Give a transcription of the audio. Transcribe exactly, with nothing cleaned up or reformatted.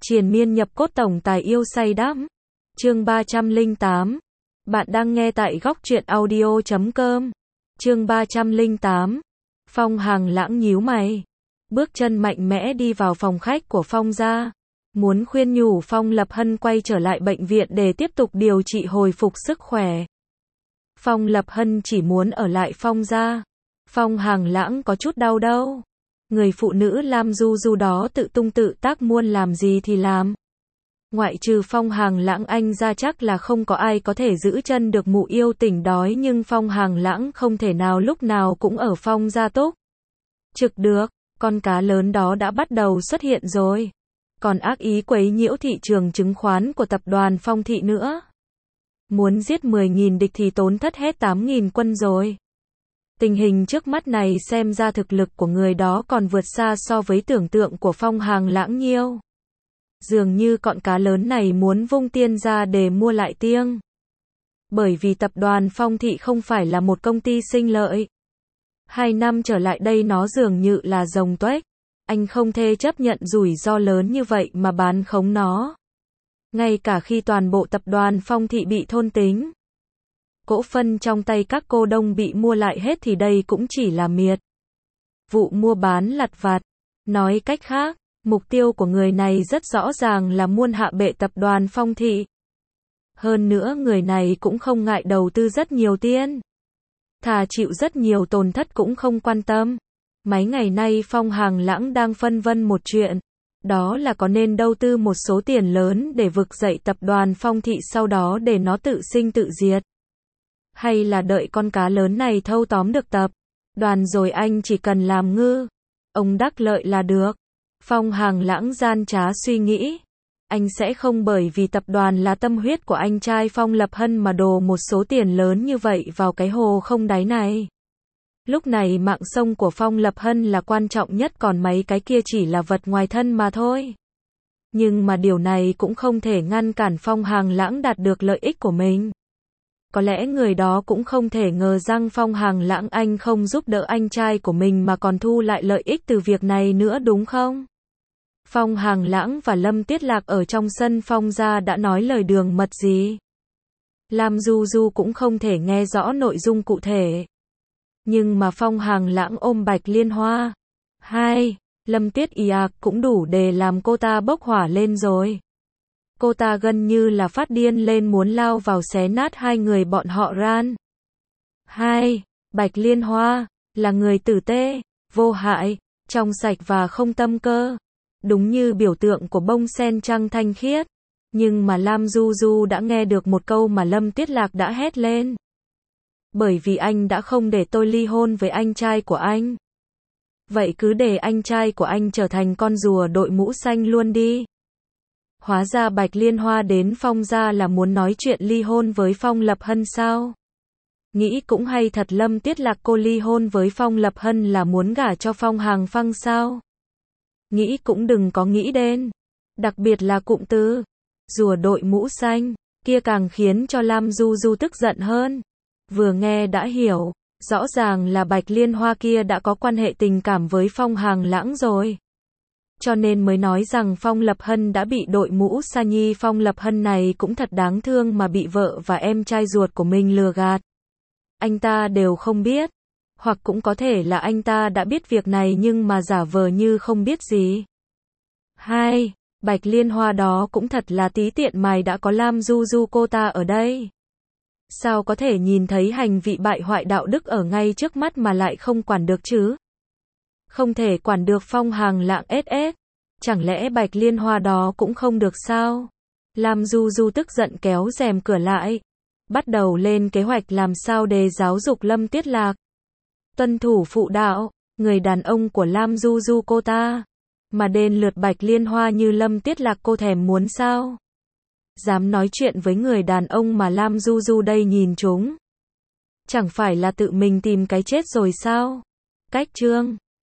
Triền miên nhập cốt tổng tài yêu say đắm. Chương ba trăm lẻ tám. Bạn đang nghe tại góc truyện audio chấm com. Chương ba trăm lẻ tám. Phong Hàng Lãng nhíu mày, bước chân mạnh mẽ đi vào phòng khách của Phong gia, muốn khuyên nhủ Phong Lập Hân quay trở lại bệnh viện để tiếp tục điều trị hồi phục sức khỏe. Phong Lập Hân chỉ muốn ở lại Phong gia. Phong Hàng Lãng có chút đau đâu. Người phụ nữ Lam Du Du đó tự tung tự tác muốn làm gì thì làm. Ngoại trừ Phong Hàng Lãng anh ra chắc là không có ai có thể giữ chân được mụ yêu tỉnh đói, nhưng Phong Hàng Lãng không thể nào lúc nào cũng ở Phong gia túc trực được. Con cá lớn đó đã bắt đầu xuất hiện rồi. Còn ác ý quấy nhiễu thị trường chứng khoán của tập đoàn Phong thị nữa. Muốn giết mười nghìn địch thì tốn thất hết tám nghìn quân rồi. Tình hình trước mắt này xem ra thực lực của người đó còn vượt xa so với tưởng tượng của Phong Hàng Lãng nhiều. Dường như con cá lớn này muốn vung tiền ra để mua lại tiếng. Bởi vì tập đoàn Phong thị không phải là một công ty sinh lợi. Hai năm trở lại đây nó dường như là rồng tuếch. Anh không thể chấp nhận rủi ro lớn như vậy mà bán khống nó. Ngay cả khi toàn bộ tập đoàn Phong thị bị thôn tính, cổ phần trong tay các cô đông bị mua lại hết thì đây cũng chỉ là miệt vụ mua bán lặt vặt. Nói cách khác, mục tiêu của người này rất rõ ràng là muốn hạ bệ tập đoàn Phong thị. Hơn nữa người này cũng không ngại đầu tư rất nhiều tiền. Thà chịu rất nhiều tổn thất cũng không quan tâm. Mấy ngày nay Phong Hàng Lãng đang phân vân một chuyện. Đó là có nên đầu tư một số tiền lớn để vực dậy tập đoàn Phong thị sau đó để nó tự sinh tự diệt. Hay là đợi con cá lớn này thâu tóm được tập đoàn rồi anh chỉ cần làm ngư ông đắc lợi là được. Phong Hàng Lãng gian trá suy nghĩ. Anh sẽ không bởi vì tập đoàn là tâm huyết của anh trai Phong Lập Hân mà đổ một số tiền lớn như vậy vào cái hồ không đáy này. Lúc này mạng sống của Phong Lập Hân là quan trọng nhất, còn mấy cái kia chỉ là vật ngoài thân mà thôi. Nhưng mà điều này cũng không thể ngăn cản Phong Hàng Lãng đạt được lợi ích của mình. Có lẽ người đó cũng không thể ngờ rằng Phong Hàng Lãng anh không giúp đỡ anh trai của mình mà còn thu lại lợi ích từ việc này nữa đúng không? Phong Hàng Lãng và Lâm Tiết Lạc ở trong sân Phong gia đã nói lời đường mật gì. Lam Du Du cũng không thể nghe rõ nội dung cụ thể. Nhưng mà Phong Hàng Lãng ôm Bạch Liên Hoa. Hai, Lâm Tiết Y ạc cũng đủ để làm cô ta bốc hỏa lên rồi. Cô ta gần như là phát điên lên muốn lao vào xé nát hai người bọn họ ran. Hai, Bạch Liên Hoa là người tử tế, vô hại, trong sạch và không tâm cơ. Đúng như biểu tượng của bông sen trăng thanh khiết. Nhưng mà Lam Du Du đã nghe được một câu mà Lâm Tiết Lạc đã hét lên. Bởi vì anh đã không để tôi ly hôn với anh trai của anh. Vậy cứ để anh trai của anh trở thành con rùa đội mũ xanh luôn đi. Hóa ra Bạch Liên Hoa đến Phong gia là muốn nói chuyện ly hôn với Phong Lập Hân sao? Nghĩ cũng hay thật, Lâm Tiết Lạc cô ly hôn với Phong Lập Hân là muốn gả cho Phong Hàng Phăng sao? Nghĩ cũng đừng có nghĩ đến. Đặc biệt là cụm từ rùa đội mũ xanh kia càng khiến cho Lam Du Du tức giận hơn. Vừa nghe đã hiểu, rõ ràng là Bạch Liên Hoa kia đã có quan hệ tình cảm với Phong Hàng Lãng rồi. Cho nên mới nói rằng Phong Lập Hân đã bị đội mũ sa nhi. Phong Lập Hân này cũng thật đáng thương mà bị vợ và em trai ruột của mình lừa gạt. Anh ta đều không biết. Hoặc cũng có thể là anh ta đã biết việc này nhưng mà giả vờ như không biết gì. Hai, Bạch Liên Hoa đó cũng thật là tí tiện, mày đã có Lam Du Du cô ta ở đây. Sao có thể nhìn thấy hành vi bại hoại đạo đức ở ngay trước mắt mà lại không quản được chứ? Không thể quản được Phong Hàng Lãng ét ét. Chẳng lẽ Bạch Liên Hoa đó cũng không được sao? Lam Du Du tức giận kéo rèm cửa lại. Bắt đầu lên kế hoạch làm sao để giáo dục Lâm Tiết Lạc. Tuân thủ phụ đạo, người đàn ông của Lam Du Du cô ta. Mà đến lượt Bạch Liên Hoa như Lâm Tiết Lạc cô thèm muốn sao? Dám nói chuyện với người đàn ông mà Lam Du Du đây nhìn chúng. Chẳng phải là tự mình tìm cái chết rồi sao? Cách chương